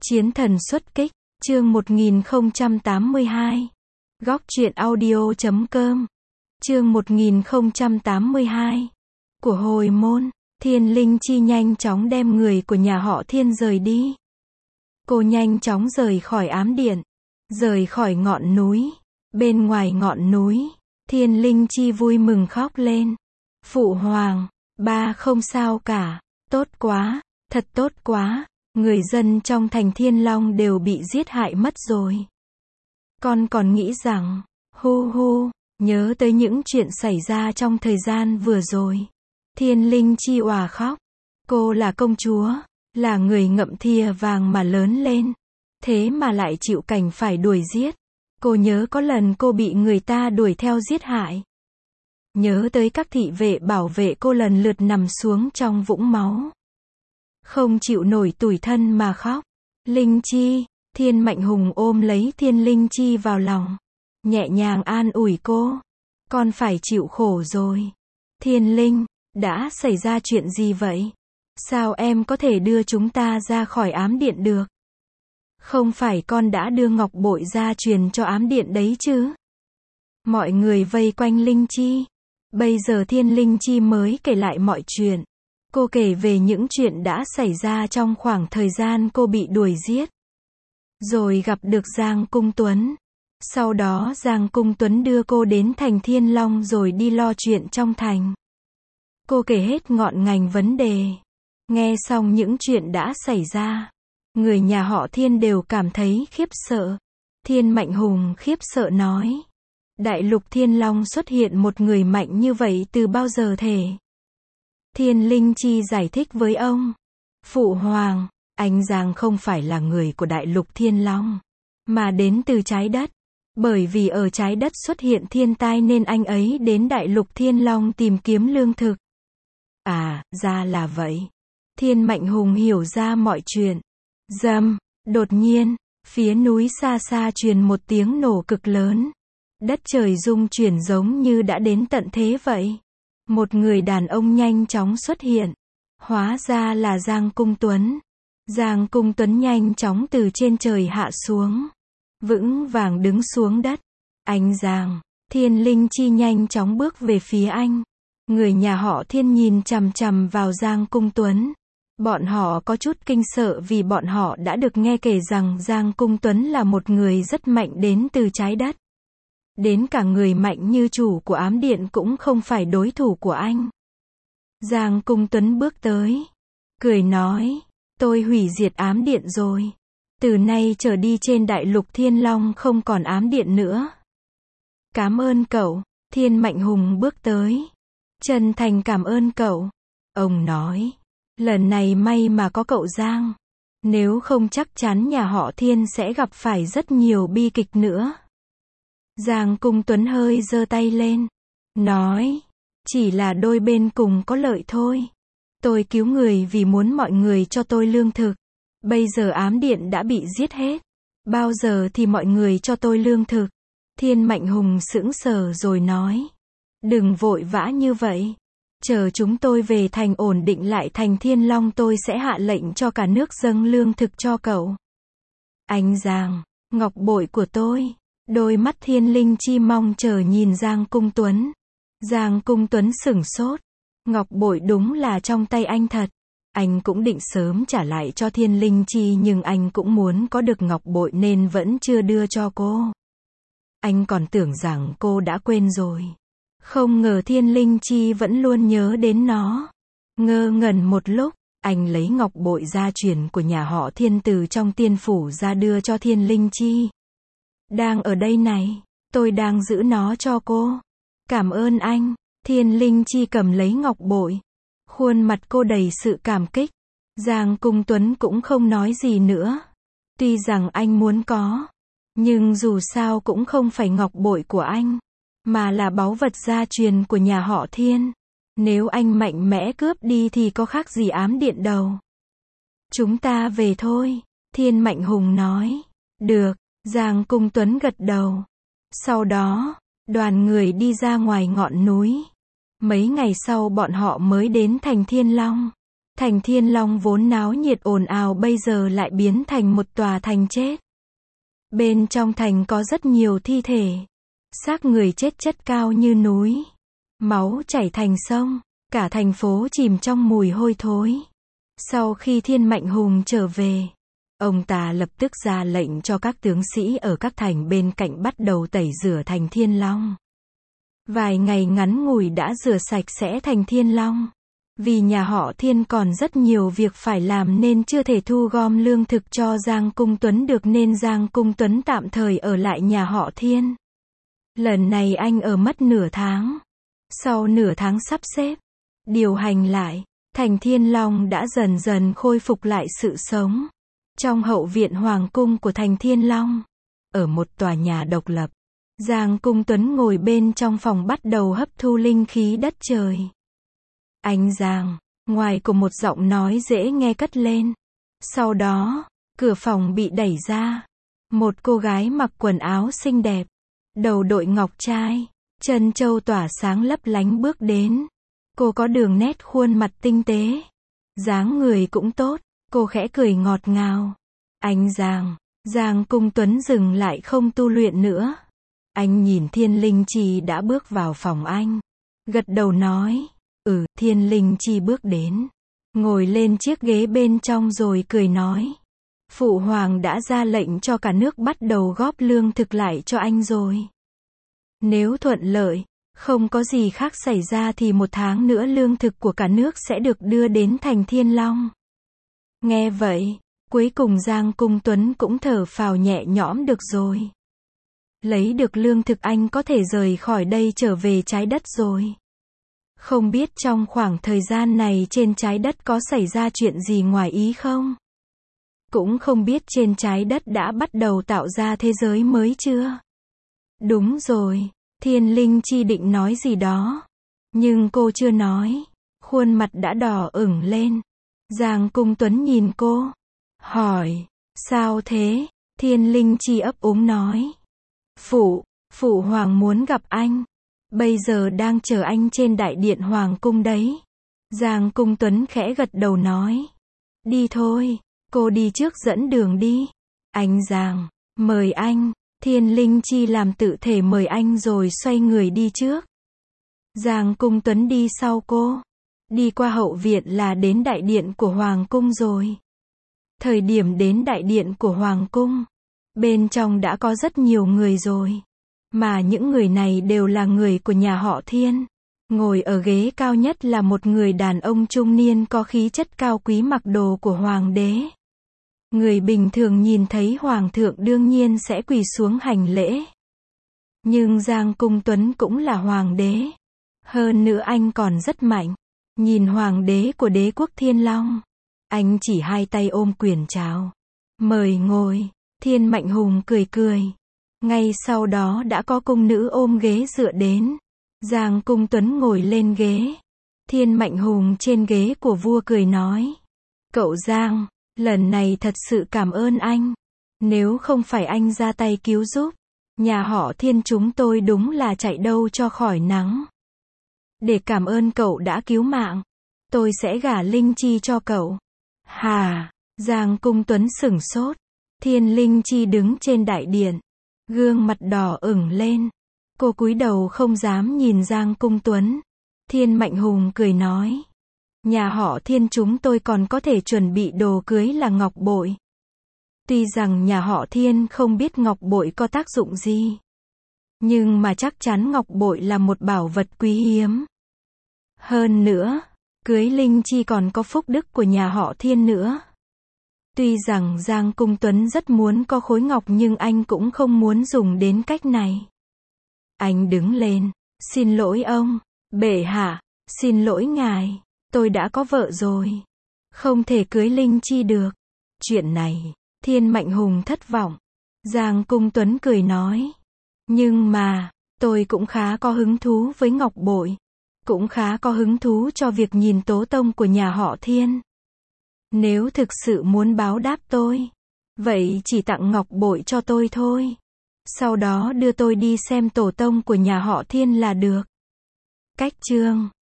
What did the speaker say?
Chiến thần xuất kích, chương 1082. Góc truyện audio.com. Chương 1082. Của hồi môn, Thiên Linh Chi nhanh chóng đem người của nhà họ Thiên rời đi. Cô nhanh chóng rời khỏi ám điện, rời khỏi ngọn núi. Bên ngoài ngọn núi, Thiên Linh Chi vui mừng khóc lên. Phụ hoàng, ba không sao cả, tốt quá, thật tốt quá. Người dân trong thành Thiên Long đều bị giết hại mất rồi. Con còn nghĩ rằng, nhớ tới những chuyện xảy ra trong thời gian vừa rồi. Thiên Linh Chi òa khóc. Cô là công chúa, là người ngậm thìa vàng mà lớn lên. Thế mà lại chịu cảnh phải đuổi giết. Cô nhớ có lần cô bị người ta đuổi theo giết hại. Nhớ tới các thị vệ bảo vệ cô lần lượt nằm xuống trong vũng máu. Không chịu nổi tủi thân mà khóc. Linh Chi, Thiên Mạnh Hùng ôm lấy Thiên Linh Chi vào lòng. Nhẹ nhàng an ủi cô. Con phải chịu khổ rồi. Thiên Linh, đã xảy ra chuyện gì vậy? Sao em có thể đưa chúng ta ra khỏi ám điện được? Không phải con đã đưa ngọc bội ra truyền cho ám điện đấy chứ? Mọi người vây quanh Linh Chi. Bây giờ Thiên Linh Chi mới kể lại mọi chuyện. Cô kể về những chuyện đã xảy ra trong khoảng thời gian cô bị đuổi giết. Rồi gặp được Giang Cung Tuấn. Sau đó Giang Cung Tuấn đưa cô đến thành Thiên Long rồi đi lo chuyện trong thành. Cô kể hết ngọn ngành vấn đề. Nghe xong những chuyện đã xảy ra, người nhà họ Thiên đều cảm thấy khiếp sợ. Thiên Mạnh Hùng khiếp sợ nói. Đại lục Thiên Long xuất hiện một người mạnh như vậy từ bao giờ thể? Thiên Linh Chi giải thích với ông. Phụ hoàng, anh Giang không phải là người của đại lục Thiên Long, mà đến từ trái đất. Bởi vì ở trái đất xuất hiện thiên tai nên anh ấy đến đại lục Thiên Long tìm kiếm lương thực. À, ra là vậy. Thiên Mạnh Hùng hiểu ra mọi chuyện. Rầm, đột nhiên, phía núi xa xa truyền một tiếng nổ cực lớn. Đất trời rung chuyển giống như đã đến tận thế vậy. Một người đàn ông nhanh chóng xuất hiện. Hóa ra là Giang Cung Tuấn. Giang Cung Tuấn nhanh chóng từ trên trời hạ xuống. Vững vàng đứng xuống đất. Anh Giang, Thiên Linh Chi nhanh chóng bước về phía anh. Người nhà họ Thiên nhìn chằm chằm vào Giang Cung Tuấn. Bọn họ có chút kinh sợ vì bọn họ đã được nghe kể rằng Giang Cung Tuấn là một người rất mạnh đến từ trái đất. Đến cả người mạnh như chủ của ám điện cũng không phải đối thủ của anh. Giang Cung Tuấn bước tới, cười nói, tôi hủy diệt ám điện rồi. Từ nay trở đi trên đại lục Thiên Long không còn ám điện nữa. Cảm ơn cậu. Thiên Mạnh Hùng bước tới. Chân thành cảm ơn cậu. Ông nói, lần này may mà có cậu Giang. Nếu không chắc chắn nhà họ Thiên sẽ gặp phải rất nhiều bi kịch nữa. Giang Cung Tuấn hơi giơ tay lên. Nói, chỉ là đôi bên cùng có lợi thôi. Tôi cứu người vì muốn mọi người cho tôi lương thực. Bây giờ ám điện đã bị giết hết. Bao giờ thì mọi người cho tôi lương thực? Thiên Mạnh Hùng sững sờ rồi nói. Đừng vội vã như vậy. Chờ chúng tôi về thành ổn định lại thành Thiên Long tôi sẽ hạ lệnh cho cả nước dâng lương thực cho cậu. Anh Giang, ngọc bội của tôi. Đôi mắt Thiên Linh Chi mong chờ nhìn Giang Cung Tuấn. Giang Cung Tuấn sửng sốt. Ngọc bội đúng là trong tay anh thật. Anh cũng định sớm trả lại cho Thiên Linh Chi nhưng anh cũng muốn có được ngọc bội nên vẫn chưa đưa cho cô. Anh còn tưởng rằng cô đã quên rồi. Không ngờ Thiên Linh Chi vẫn luôn nhớ đến nó. Ngơ ngẩn một lúc, anh lấy ngọc bội gia truyền của nhà họ Thiên từ trong tiên phủ ra đưa cho Thiên Linh Chi. Đang ở đây này, tôi đang giữ nó cho cô. Cảm ơn anh. Thiên Linh Chi cầm lấy ngọc bội. Khuôn mặt cô đầy sự cảm kích. Giang Cung Tuấn cũng không nói gì nữa. Tuy rằng anh muốn có, nhưng dù sao cũng không phải ngọc bội của anh, mà là báu vật gia truyền của nhà họ Thiên. Nếu anh mạnh mẽ cướp đi thì có khác gì ám điện đâu. Chúng ta về thôi. Thiên Mạnh Hùng nói. Được. Giang Cung Tuấn gật đầu. Sau đó, đoàn người đi ra ngoài ngọn núi. Mấy ngày sau bọn họ mới đến thành Thiên Long. Thành Thiên Long vốn náo nhiệt ồn ào bây giờ lại biến thành một tòa thành chết. Bên trong thành có rất nhiều thi thể. Xác người chết chất cao như núi. Máu chảy thành sông. Cả thành phố chìm trong mùi hôi thối. Sau khi Thiên Mạnh Hùng trở về, ông ta lập tức ra lệnh cho các tướng sĩ ở các thành bên cạnh bắt đầu tẩy rửa thành Thiên Long. Vài ngày ngắn ngủi đã rửa sạch sẽ thành Thiên Long. Vì nhà họ Thiên còn rất nhiều việc phải làm nên chưa thể thu gom lương thực cho Giang Cung Tuấn được nên Giang Cung Tuấn tạm thời ở lại nhà họ Thiên. Lần này anh ở mất nửa tháng. Sau nửa tháng sắp xếp, điều hành lại, thành Thiên Long đã dần dần khôi phục lại sự sống. Trong hậu viện hoàng cung của thành Thiên Long, ở một tòa nhà độc lập, Giang Cung Tuấn ngồi bên trong phòng bắt đầu hấp thu linh khí đất trời. Anh Giang, ngoài của một giọng nói dễ nghe cất lên. Sau đó, cửa phòng bị đẩy ra. Một cô gái mặc quần áo xinh đẹp, đầu đội ngọc trai, chân châu tỏa sáng lấp lánh bước đến. Cô có đường nét khuôn mặt tinh tế, dáng người cũng tốt, cô khẽ cười ngọt ngào. Anh Giang, Giang Cung Tuấn dừng lại không tu luyện nữa. Anh nhìn Thiên Linh Chi đã bước vào phòng anh. Gật đầu nói, Thiên Linh Chi bước đến. Ngồi lên chiếc ghế bên trong rồi cười nói. Phụ hoàng đã ra lệnh cho cả nước bắt đầu góp lương thực lại cho anh rồi. Nếu thuận lợi, không có gì khác xảy ra thì 1 tháng nữa lương thực của cả nước sẽ được đưa đến thành Thiên Long. Nghe vậy, cuối cùng Giang Cung Tuấn cũng thở phào nhẹ nhõm được rồi. Lấy được lương thực anh có thể rời khỏi đây trở về trái đất rồi. Không biết trong khoảng thời gian này trên trái đất có xảy ra chuyện gì ngoài ý không? Cũng không biết trên trái đất đã bắt đầu tạo ra thế giới mới chưa? Đúng rồi, Thiên Linh Chi định nói gì đó. Nhưng cô chưa nói. Khuôn mặt đã đỏ ửng lên. Giang Cung Tuấn nhìn cô. Hỏi, sao thế? Thiên Linh Chi ấp úng nói. Phụ hoàng muốn gặp anh. Bây giờ đang chờ anh trên đại điện hoàng cung đấy. Giang Cung Tuấn khẽ gật đầu nói. Đi thôi, cô đi trước dẫn đường đi. Anh Giang, mời anh. Thiên Linh Chi làm tự thể mời anh rồi xoay người đi trước. Giang Cung Tuấn đi sau cô. Đi qua hậu viện là đến đại điện của hoàng cung rồi. Thời điểm đến đại điện của hoàng cung, bên trong đã có rất nhiều người rồi. Mà những người này đều là người của nhà họ Thiên. Ngồi ở ghế cao nhất là một người đàn ông trung niên có khí chất cao quý mặc đồ của hoàng đế. Người bình thường nhìn thấy hoàng thượng đương nhiên sẽ quỳ xuống hành lễ. Nhưng Giang Cung Tuấn cũng là hoàng đế. Hơn nữa anh còn rất mạnh. Nhìn hoàng đế của đế quốc Thiên Long, anh chỉ 2 tay ôm quyền chào. Mời ngồi. Thiên Mạnh Hùng cười cười. Ngay sau đó đã có cung nữ ôm ghế dựa đến. Giang Cung Tuấn ngồi lên ghế. Thiên Mạnh Hùng trên ghế của vua cười nói. Cậu Giang, lần này thật sự cảm ơn anh. Nếu không phải anh ra tay cứu giúp, nhà họ Thiên chúng tôi đúng là chạy đâu cho khỏi nắng. Để cảm ơn cậu đã cứu mạng, tôi sẽ gả Linh Chi cho cậu. Hà, Giang Cung Tuấn sửng sốt. Thiên Linh Chi đứng trên đại điện, gương mặt đỏ ửng lên. Cô cúi đầu không dám nhìn Giang Cung Tuấn. Thiên Mạnh Hùng cười nói. Nhà họ Thiên chúng tôi còn có thể chuẩn bị đồ cưới là ngọc bội. Tuy rằng nhà họ Thiên không biết ngọc bội có tác dụng gì, nhưng mà chắc chắn ngọc bội là một bảo vật quý hiếm. Hơn nữa, cưới Linh Chi còn có phúc đức của nhà họ Thiên nữa. Tuy rằng Giang Cung Tuấn rất muốn có khối ngọc nhưng anh cũng không muốn dùng đến cách này. Anh đứng lên. Xin lỗi ông, bệ hạ, xin lỗi ngài, tôi đã có vợ rồi. Không thể cưới Linh Chi được. Chuyện này, Thiên Mạnh Hùng thất vọng. Giang Cung Tuấn cười nói. Nhưng mà, tôi cũng khá có hứng thú với ngọc bội. Cũng khá có hứng thú cho việc nhìn tố tông của nhà họ Thiên. Nếu thực sự muốn báo đáp tôi, vậy chỉ tặng ngọc bội cho tôi thôi. Sau đó đưa tôi đi xem tổ tông của nhà họ Thiên là được. Cách chương